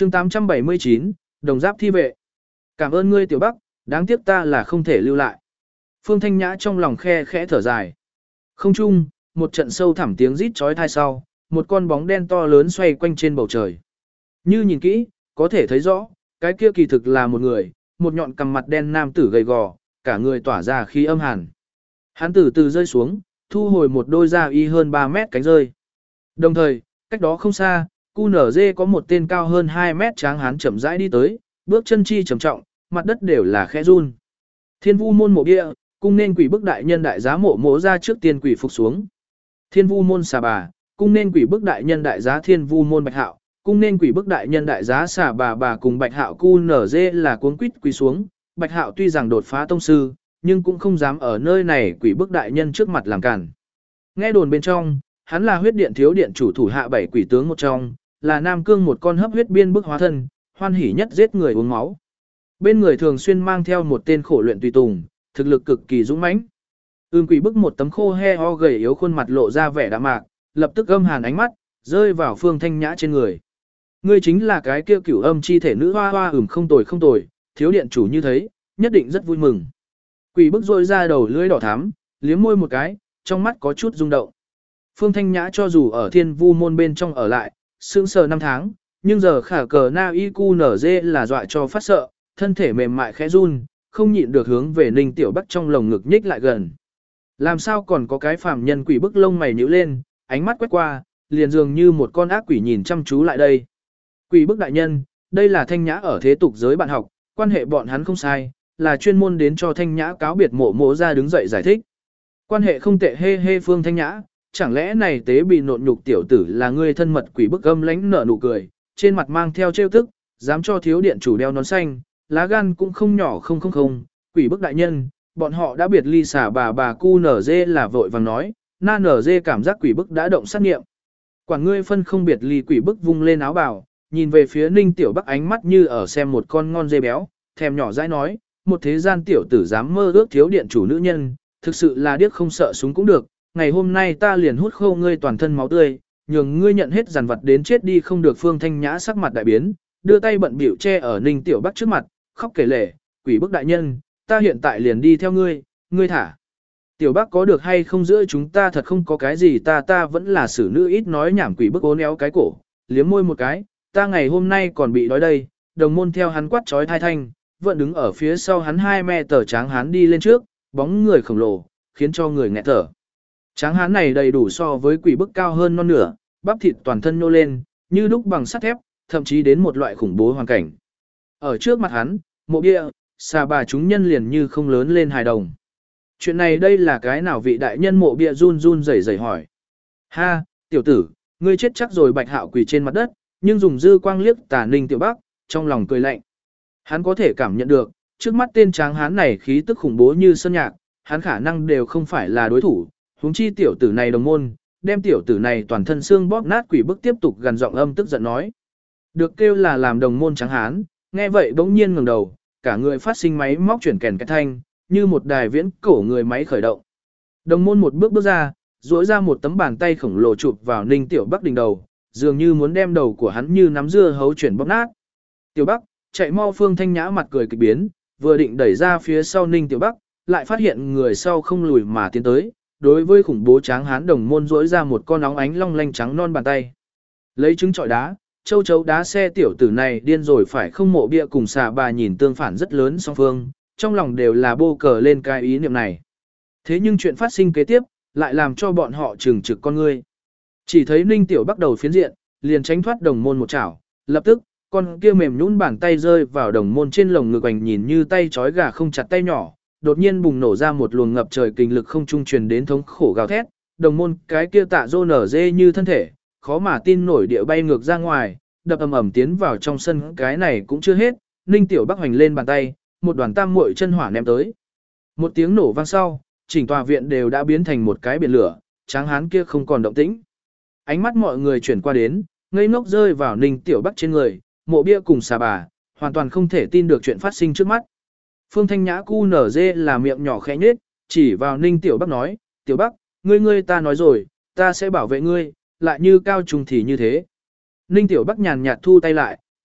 chương 879, đồng giáp thi vệ. Cảm ơn ngươi Tiểu Bắc, đáng tiếc ta là không thể lưu lại. Phương Thanh Nhã trong lòng khe khẽ thở dài. Không chung, một trận sâu thẳm tiếng rít chói tai sau, một con bóng đen to lớn xoay quanh trên bầu trời. Như nhìn kỹ, có thể thấy rõ, cái kia kỳ thực là một người, một nhọn cằm mặt đen nam tử gầy gò, cả người tỏa ra khí âm hàn. Hắn từ từ rơi xuống, thu hồi một đôi da y hơn 3 mét cánh rơi. Đồng thời, cách đó không xa, QNZ có một tên cao hơn 2 mét tráng hán chậm rãi đi tới, bước chân chi trầm trọng, mặt đất đều là khẽ run. Thiên Vu môn mộ bia, cung nên quỷ bức đại nhân đại giá mộ mỗ ra trước tiên quỷ phục xuống. Thiên Vu môn xà bà, cung nên quỷ bức đại nhân đại giá Thiên Vu môn Bạch Hạo, cung nên quỷ bức đại nhân đại giá xà bà cùng Bạch Hạo QNZ là cuống quýt quỳ xuống. Bạch Hạo tuy rằng đột phá tông sư, nhưng cũng không dám ở nơi này quỷ bức đại nhân trước mặt làm cản. Nghe đồn bên trong, hắn là huyết điện thiếu điện chủ thủ hạ 7 quỷ tướng một trong, là Nam Cương một con hấp huyết biên bức hóa thân, hoan hỉ nhất giết người uống máu. Bên người thường xuyên mang theo một tên khổ luyện tùy tùng, thực lực cực kỳ dũng mãnh. Quỷ bức một tấm khô he ho gầy yếu khuôn mặt lộ ra vẻ đạm mạc, lập tức âm hàn ánh mắt, rơi vào Phương Thanh Nhã trên người. Ngươi chính là cái kia cửu âm chi thể nữ hoa hoa không tồi, thiếu điện chủ như thế, nhất định rất vui mừng. Quỷ bức rôi ra đầu lưỡi đỏ thắm, liếm môi một cái, trong mắt có chút rung động. Phương Thanh Nhã cho dù ở Thiên Vu môn bên trong ở lại, sững sờ 5 tháng, nhưng giờ khả cờ na y cu nở dê là dọa cho phát sợ, thân thể mềm mại khẽ run, không nhịn được hướng về Ninh Tiểu Bắc trong lồng ngực nhích lại gần. Làm sao còn có cái phàm nhân quỷ bức lông mày nhíu lên, ánh mắt quét qua, liền dường như một con ác quỷ nhìn chăm chú lại đây. Quỷ bức đại nhân, đây là Thanh Nhã ở thế tục giới bạn học, quan hệ bọn hắn không sai, là chuyên môn đến cho Thanh Nhã cáo biệt mộ mộ ra đứng dậy giải thích. Quan hệ không tệ hê Phương Thanh Nhã, chẳng lẽ này tế bị nộn nhục tiểu tử là ngươi thân mật quỷ bức âm lãnh nở nụ cười, trên mặt mang theo trêu tức, dám cho thiếu điện chủ đeo nón xanh, lá gan cũng không nhỏ không, quỷ bức đại nhân, bọn họ đã biệt ly xả bà cu nở dê là vội vàng nói, na nở dê cảm giác quỷ bức đã động sát nghiệm. Quản ngươi phân không biệt ly quỷ bức vung lên áo bào, nhìn về phía Ninh Tiểu Bắc ánh mắt như ở xem một con ngon dê béo, thèm nhỏ dãi nói, một thế gian tiểu tử dám mơ ước thiếu điện chủ nữ nhân, thực sự là điếc không sợ súng cũng được, ngày hôm nay ta liền hút khô ngươi toàn thân máu tươi, nhường ngươi nhận hết giàn vật đến chết đi không được. Phương Thanh Nhã sắc mặt đại biến, đưa tay bận bịu che ở Ninh Tiểu Bắc trước mặt, khóc kể lể, quỷ bức đại nhân, ta hiện tại liền đi theo ngươi, ngươi thả. Tiểu Bắc có được hay không giữa chúng ta thật không có cái gì, ta vẫn là xử nữ ít nói nhảm. Quỷ bức ốn éo cái cổ, liếm môi một cái, ta ngày hôm nay còn bị đói đây. Đồng môn theo hắn quát trói thai thanh, vẫn đứng ở phía sau hắn 2 mét tờ tráng hán đi lên trước, bóng người khổng lồ, khiến cho người nghẹt thở. Tráng hán này đầy đủ so với quỷ bức cao hơn non nửa, bắp thịt toàn thân nhô lên, như đúc bằng sắt thép, thậm chí đến một loại khủng bố hoàn cảnh. Ở trước mặt hắn, mộ bia, xà bà chúng nhân liền như không lớn lên hài đồng. Chuyện này đây là cái nào? Vị đại nhân mộ bia run rẩy hỏi. Ha, tiểu tử, ngươi chết chắc rồi. Bạch Hạo quỳ trên mặt đất, nhưng dùng dư quang liếc tả Ninh Tiểu Bắc, trong lòng cười lạnh. Hắn có thể cảm nhận được, trước mắt tên tráng hán này khí tức khủng bố như sơn nhạc, hắn khả năng đều không phải là đối thủ, huống chi tiểu tử này đồng môn, đem tiểu tử này toàn thân xương bóp nát. Quỷ bức tiếp tục gần giọng âm tức giận nói. Được kêu là làm đồng môn tráng hán, nghe vậy bỗng nhiên ngẩng đầu, cả người phát sinh máy móc chuyển kèn cái thanh, như một đài viễn cổ người máy khởi động. Đồng môn một bước ra, duỗi ra một tấm bàn tay khổng lồ chụp vào Ninh Tiểu Bắc đỉnh đầu, dường như muốn đem đầu của hắn như nắm dưa hấu chuyển bóp nát. Tiểu Bắc, chạy mau! Phương Thanh Nhã mặt cười kịch biến, vừa định đẩy ra phía sau Ninh Tiểu Bắc, lại phát hiện người sau không lùi mà tiến tới, đối với khủng bố tráng hán đồng môn duỗi ra một con óng ánh long lanh trắng non bàn tay. Lấy trứng trọi đá, châu chấu đá xe. Tiểu tử này điên rồi phải không? Mộ bia cùng xà bà nhìn tương phản rất lớn song phương, trong lòng đều là bô cờ lên cái ý niệm này. Thế nhưng chuyện phát sinh kế tiếp, lại làm cho bọn họ trừng trực con ngươi. Chỉ thấy Ninh Tiểu Bắc đầu phiến diện, liền tránh thoát đồng môn một chảo, lập tức, con kia mềm nhũn bàn tay rơi vào đồng môn trên lồng ngực, ảnh nhìn như tay trói gà không chặt tay nhỏ, đột nhiên bùng nổ ra một luồng ngập trời kinh lực không trung truyền đến thống khổ gào thét, đồng môn cái kia tạ rô nở dê như thân thể, khó mà tin nổi địa bay ngược ra ngoài, đập ầm tiến vào trong sân. Cái này cũng chưa hết, Ninh Tiểu Bắc hoành lên bàn tay, một đoàn tam muội chân hỏa ném tới. Một tiếng nổ vang sau, chỉnh tòa viện đều đã biến thành một cái biển lửa, tráng hán kia không còn động tĩnh. Ánh mắt mọi người chuyển qua đến, ngây ngốc rơi vào Ninh Tiểu Bắc trên người, mộ bia cùng xà bà, hoàn toàn không thể tin được chuyện phát sinh trước mắt. Phương Thanh Nhã QNZ là miệng nhỏ khẽ nhếch, chỉ vào Ninh Tiểu Bắc nói, Tiểu Bắc, ngươi ta nói rồi, ta sẽ bảo vệ ngươi, lại như cao trùng thì như thế. Ninh Tiểu Bắc nhàn nhạt thu tay lại,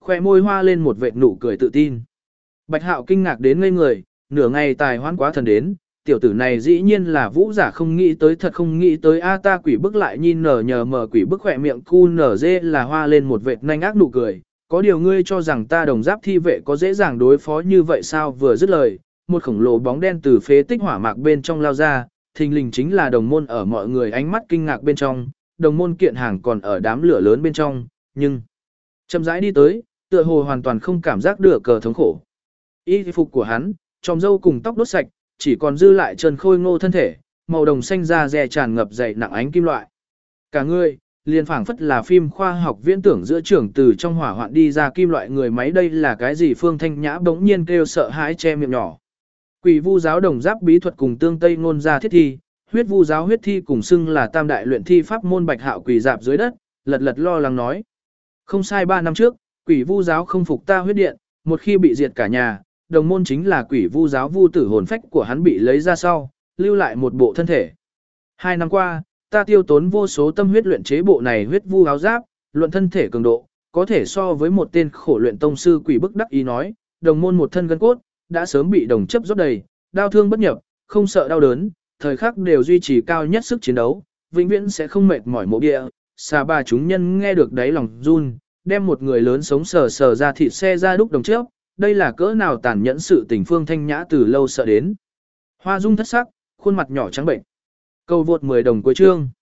khoe môi hoa lên một vệt nụ cười tự tin. Bạch Hạo kinh ngạc đến ngây người, nửa ngày tài hoãn quá thần đến, tiểu tử này dĩ nhiên là vũ giả, không nghĩ tới, thật không nghĩ tới a. Ta quỷ bức lại nhìn nở nhờ mở quỷ bức khỏe miệng cu nở dê là hoa lên một vệt nhanh ác nụ cười. Có điều ngươi cho rằng ta đồng giáp thi vệ có dễ dàng đối phó như vậy sao? Vừa dứt lời, một khổng lồ bóng đen từ phế tích hỏa mạc bên trong lao ra, thình lình chính là đồng môn. Ở mọi người ánh mắt kinh ngạc bên trong, đồng môn kiện hàng còn ở đám lửa lớn bên trong, nhưng chậm rãi đi tới, tựa hồ hoàn toàn không cảm giác được cờ thống khổ. Y phục của hắn, tròm râu cùng tóc đốt sạch, chỉ còn dư lại trần khôi ngô thân thể, màu đồng xanh da dè tràn ngập dày nặng ánh kim loại. Cả người liền phảng phất là phim khoa học viễn tưởng giữa trưởng từ trong hỏa hoạn đi ra kim loại người máy. Đây là cái gì? Phương Thanh Nhã bỗng nhiên kêu sợ hãi che miệng nhỏ. Quỷ vu giáo đồng giáp bí thuật cùng tương tây ngôn gia thiết thi, huyết vu giáo huyết thi cùng xưng là tam đại luyện thi pháp môn. Bạch Hạo quỳ dạp dưới đất, lật lật lo lắng nói. Không sai, 3 năm trước, quỷ vu giáo không phục ta huyết điện, một khi bị diệt cả nhà, đồng môn chính là quỷ vu giáo vu tử hồn phách của hắn bị lấy ra sau, lưu lại một bộ thân thể. 2 năm qua, ta tiêu tốn vô số tâm huyết luyện chế bộ này huyết vu áo giáp, luận thân thể cường độ, có thể so với một tên khổ luyện tông sư. Quỷ bức đắc ý nói, đồng môn một thân gân cốt, đã sớm bị đồng chấp rót đầy, đau thương bất nhập, không sợ đau đớn, thời khắc đều duy trì cao nhất sức chiến đấu, vĩnh viễn sẽ không mệt mỏi mộ địa. Xà bà chúng nhân nghe được đáy lòng run, đem một người lớn sống sờ sờ ra thịt xe ra đúc đồng chấp, đây là cỡ nào tàn nhẫn sự tình. Phương Thanh Nhã từ lâu sợ đến hoa dung thất sắc, khuôn mặt nhỏ trắng bệnh. Cầu vượt 10 đồng cuối chương.